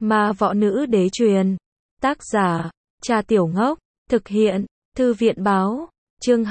Ma Võ Nữ Đế Truyền. Tác giả, Cha Tiểu Ngốc. Thực hiện, Thư viện Báo. Chương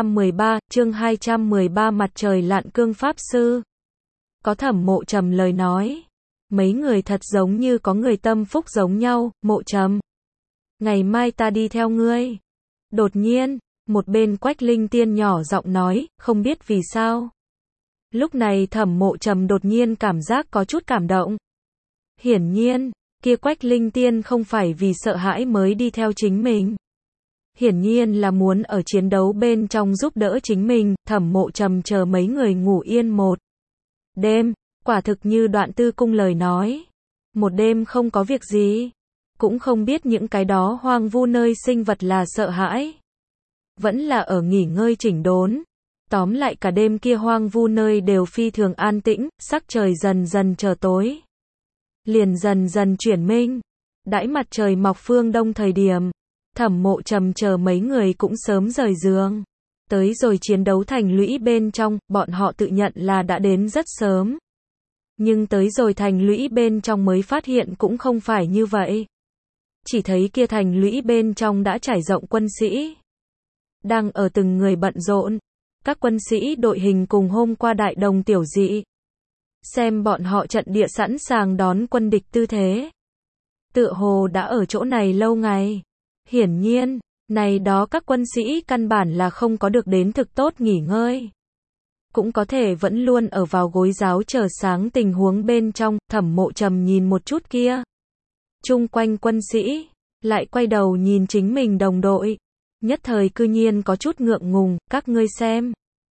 213, Mặt trời lặn cương pháp sư. Có Thẩm Mộ Trầm lời nói. Mấy người thật giống như có người tâm phúc giống nhau, Mộ Trầm. Ngày mai ta đi theo ngươi. Đột nhiên, một bên Quách Linh Tiên nhỏ giọng nói, không biết vì sao. Lúc này Thẩm Mộ Trầm đột nhiên cảm giác có chút cảm động. Hiển nhiên, kia Quách Linh Tiên không phải vì sợ hãi mới đi theo chính mình. Hiển nhiên là muốn ở chiến đấu bên trong giúp đỡ chính mình. Thẩm Mộ Trầm chờ mấy người ngủ yên một đêm, quả thực như Đoạn Tư Cung lời nói. Một đêm không có việc gì, cũng không biết những cái đó hoang vu nơi sinh vật là sợ hãi, vẫn là ở nghỉ ngơi chỉnh đốn. Tóm lại cả đêm kia hoang vu nơi đều phi thường an tĩnh, sắc trời dần dần trở tối, liền dần dần chuyển minh. Đãi mặt trời mọc phương đông thời điểm, Thẩm Mộ Trầm chờ mấy người cũng sớm rời giường. Tới rồi chiến đấu thành lũy bên trong, bọn họ tự nhận là đã đến rất sớm. Nhưng tới rồi thành lũy bên trong mới phát hiện cũng không phải như vậy. Chỉ thấy kia thành lũy bên trong đã trải rộng quân sĩ, đang ở từng người bận rộn. Các quân sĩ đội hình cùng hôm qua đại đồng tiểu dị. Xem bọn họ trận địa sẵn sàng đón quân địch tư thế. Tựa hồ đã ở chỗ này lâu ngày. Hiển nhiên, này đó các quân sĩ căn bản là không có được đến thực tốt nghỉ ngơi. Cũng có thể vẫn luôn ở vào gối giáo chờ sáng tình huống bên trong. Thẩm Mộ Trầm nhìn một chút kia chung quanh quân sĩ, lại quay đầu nhìn chính mình đồng đội. Nhất thời cư nhiên có chút ngượng ngùng, các ngươi xem.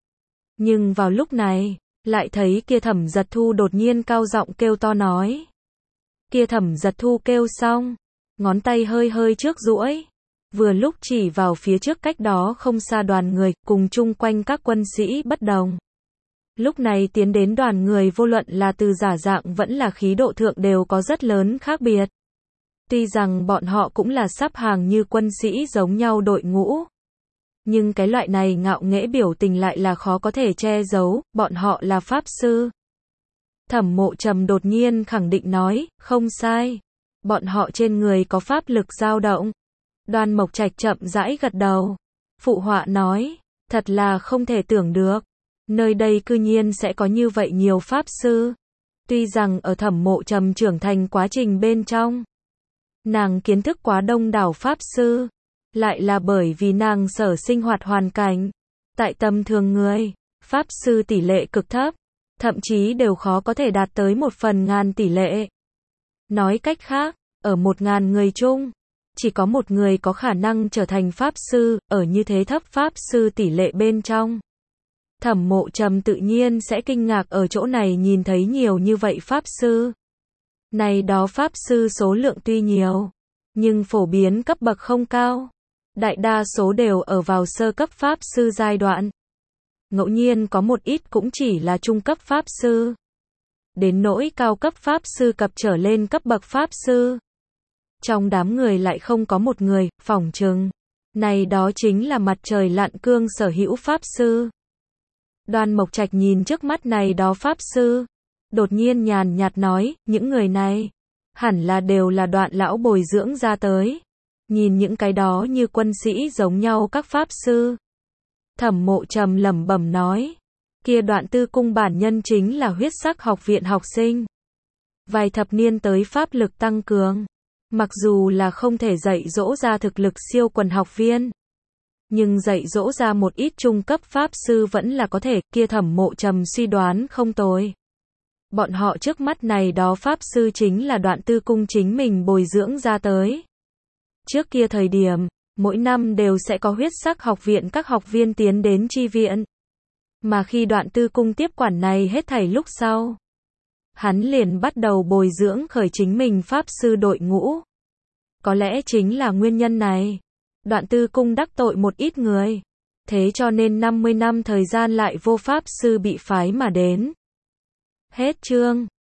Nhưng vào lúc này, lại thấy kia Thẩm Giật Thu đột nhiên cao giọng kêu to nói. Kia Thẩm Giật Thu kêu xong, ngón tay hơi hơi trước duỗi, vừa lúc chỉ vào phía trước cách đó không xa đoàn người, cùng chung quanh các quân sĩ bất đồng. Lúc này tiến đến đoàn người vô luận là từ giả dạng vẫn là khí độ thượng đều có rất lớn khác biệt. Tuy rằng bọn họ cũng là sắp hàng như quân sĩ giống nhau đội ngũ, nhưng cái loại này ngạo nghễ biểu tình lại là khó có thể che giấu, bọn họ là pháp sư. Thẩm Mộ Trầm đột nhiên khẳng định nói, không sai, bọn họ trên người có pháp lực dao động. Đoan Mộc Trạch chậm rãi gật đầu, phụ họa nói, thật là không thể tưởng được, nơi đây cư nhiên sẽ có như vậy nhiều pháp sư. Tuy rằng ở Thẩm Mộ Trầm trưởng thành quá trình bên trong, nàng kiến thức quá đông đảo pháp sư, lại là bởi vì nàng sở sinh hoạt hoàn cảnh. Tại tầm thường người, pháp sư tỷ lệ cực thấp, thậm chí đều khó có thể đạt tới 1/1000 tỷ lệ. Nói cách khác, ở 1000 người chung, chỉ có một người có khả năng trở thành pháp sư, ở như thế thấp pháp sư tỷ lệ bên trong. Thẩm Mộ Trầm tự nhiên sẽ kinh ngạc ở chỗ này nhìn thấy nhiều như vậy pháp sư. Này đó pháp sư số lượng tuy nhiều, nhưng phổ biến cấp bậc không cao. Đại đa số đều ở vào sơ cấp pháp sư giai đoạn. Ngẫu nhiên có một ít cũng chỉ là trung cấp pháp sư. Đến nỗi cao cấp pháp sư cập trở lên cấp bậc pháp sư, trong đám người lại không có một người, phỏng chừng này đó chính là mặt trời lặn cương sở hữu pháp sư. Đoan Mộc Trạch nhìn trước mắt này đó pháp sư, đột nhiên nhàn nhạt nói, những người này hẳn là đều là Đoạn lão bồi dưỡng ra tới. Nhìn những cái đó như quân sĩ giống nhau các pháp sư. Thẩm Mộ Trầm lẩm bẩm nói, kia Đoạn Tư Cung bản nhân chính là Huyết Sắc học viện học sinh. Vài thập niên tới pháp lực tăng cường, mặc dù là không thể dạy dỗ ra thực lực siêu quần học viên, nhưng dạy dỗ ra một ít trung cấp pháp sư vẫn là có thể. Kia Thẩm Mộ Trầm suy đoán không tồi. Bọn họ trước mắt này đó pháp sư chính là Đoạn Tư Cung chính mình bồi dưỡng ra tới. Trước kia thời điểm, mỗi năm đều sẽ có Huyết Sắc học viện các học viên tiến đến chi viện. Mà khi Đoạn Tư Cung tiếp quản này hết thảy lúc sau, hắn liền bắt đầu bồi dưỡng khởi chính mình pháp sư đội ngũ. Có lẽ chính là nguyên nhân này, Đoạn Tư Cung đắc tội một ít người, thế cho nên 50 năm thời gian lại vô pháp sư bị phái mà đến. Hết chương.